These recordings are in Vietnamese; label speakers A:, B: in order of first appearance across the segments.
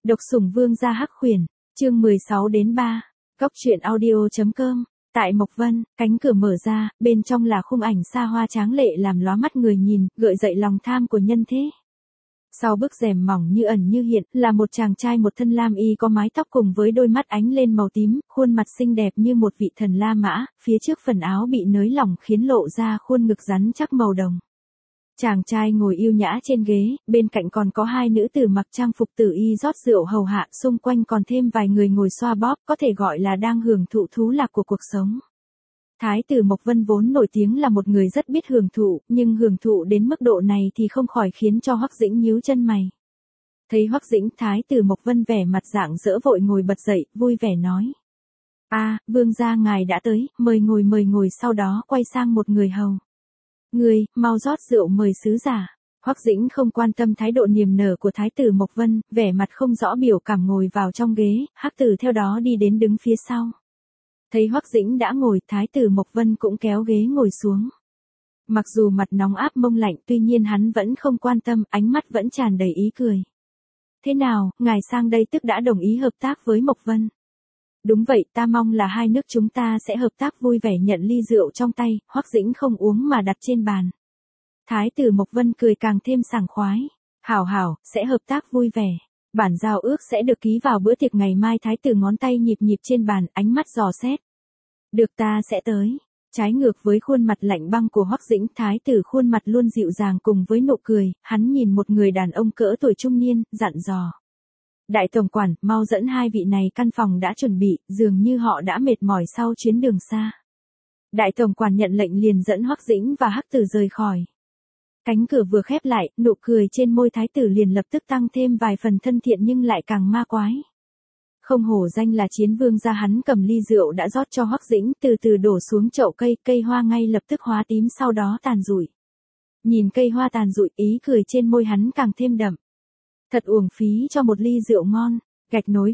A: Độc sủng vương gia hắc khuyển, chương 16 đến 3. Cốc truyện audio.com. Tại Mộc Vân, cánh cửa mở ra, bên trong là khung ảnh xa hoa tráng lệ làm lóa mắt người nhìn, gợi dậy lòng tham của nhân thế. Sau bức rèm mỏng như ẩn như hiện, là một chàng trai một thân lam y có mái tóc cùng với đôi mắt ánh lên màu tím, khuôn mặt xinh đẹp như một vị thần La Mã, phía trước phần áo bị nới lỏng khiến lộ ra khuôn ngực rắn chắc màu đồng. Chàng trai ngồi yêu nhã trên ghế, bên cạnh còn có hai nữ tử mặc trang phục tử y rót rượu hầu hạ, xung quanh còn thêm vài người ngồi xoa bóp, có thể gọi là đang hưởng thụ thú lạc của cuộc sống. Thái tử Mộc Vân vốn nổi tiếng là một người rất biết hưởng thụ, nhưng hưởng thụ đến mức độ này thì không khỏi khiến cho Hoắc Dĩnh nhíu chân mày. Thấy Hoắc Dĩnh, Thái tử Mộc Vân vẻ mặt rạng rỡ vội ngồi bật dậy, vui vẻ nói: vương gia ngài đã tới, mời ngồi, sau đó quay sang một người hầu. Người, mau rót rượu mời sứ giả. Hoắc Dĩnh không quan tâm thái độ niềm nở của Thái tử Mộc Vân, vẻ mặt không rõ biểu cảm ngồi vào trong ghế, Hắc tử theo đó đi đến đứng phía sau. Thấy Hoắc Dĩnh đã ngồi, Thái tử Mộc Vân cũng kéo ghế ngồi xuống. Mặc dù mặt nóng áp mông lạnh, tuy nhiên hắn vẫn không quan tâm, ánh mắt vẫn tràn đầy ý cười. Thế nào, ngài sang đây tức đã đồng ý hợp tác với Mộc Vân? Đúng vậy, ta mong là hai nước chúng ta sẽ hợp tác vui vẻ. Nhận ly rượu trong tay, Hoắc Dĩnh không uống mà đặt trên bàn. Thái tử Mộc Vân cười càng thêm sảng khoái. Hảo, sẽ hợp tác vui vẻ. Bản giao ước sẽ được ký vào bữa tiệc ngày mai. Thái tử ngón tay nhịp trên bàn, ánh mắt dò xét. Được, ta sẽ tới. Trái ngược với khuôn mặt lạnh băng của Hoắc Dĩnh, Thái tử khuôn mặt luôn dịu dàng cùng với nụ cười, hắn nhìn một người đàn ông cỡ tuổi trung niên, dặn dò. Đại tổng quản, mau dẫn hai vị này, căn phòng đã chuẩn bị, dường như họ đã mệt mỏi sau chuyến đường xa. Đại tổng quản nhận lệnh liền dẫn Hoắc Dĩnh và Hắc tử rời khỏi. Cánh cửa vừa khép lại, nụ cười trên môi thái tử liền lập tức tăng thêm vài phần thân thiện nhưng lại càng ma quái. Không hổ danh là chiến vương gia, hắn cầm ly rượu đã rót cho Hoắc Dĩnh, từ từ đổ xuống chậu cây hoa ngay lập tức hóa tím sau đó tàn rụi. Nhìn cây hoa tàn rụi, ý cười trên môi hắn càng thêm đậm. Thật uổng phí cho một ly rượu ngon. Gạch nối.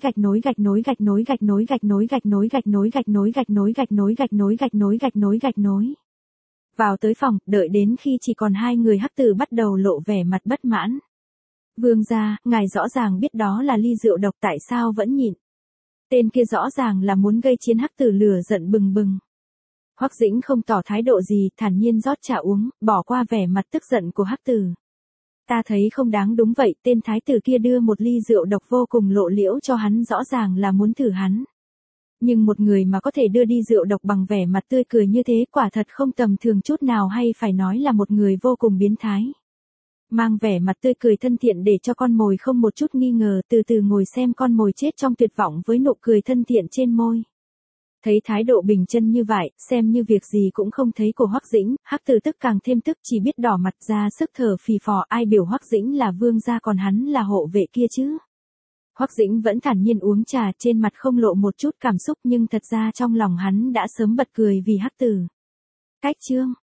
A: Vào tới phòng, đợi đến khi chỉ còn hai người, Hắc tử bắt đầu lộ vẻ mặt bất mãn. Vương gia, ngài rõ ràng biết đó là ly rượu độc, tại sao vẫn nhịn? Tên kia rõ ràng là muốn gây chiến. Hắc tử lửa giận bừng bừng. Hoắc Dĩnh không tỏ thái độ gì, thản nhiên rót trà uống, bỏ qua vẻ mặt tức giận của Hắc tử. Ta thấy không đáng. Đúng vậy, tên thái tử kia đưa một ly rượu độc vô cùng lộ liễu cho hắn, rõ ràng là muốn thử hắn. Nhưng một người mà có thể đưa đi rượu độc bằng vẻ mặt tươi cười như thế, quả thật không tầm thường chút nào, hay phải nói là một người vô cùng biến thái. Mang vẻ mặt tươi cười thân thiện để cho con mồi không một chút nghi ngờ, từ từ ngồi xem con mồi chết trong tuyệt vọng với nụ cười thân thiện trên môi. Thấy thái độ bình chân như vậy, xem như việc gì cũng không thấy của Hoắc Dĩnh, Hắc tử tức càng thêm tức, chỉ biết đỏ mặt ra sức thở phì phò. Ai biểu Hoắc Dĩnh là vương gia còn hắn là hộ vệ kia chứ? Hoắc Dĩnh vẫn thản nhiên uống trà, trên mặt không lộ một chút cảm xúc, nhưng thật ra trong lòng hắn đã sớm bật cười vì Hắc tử. Cách chương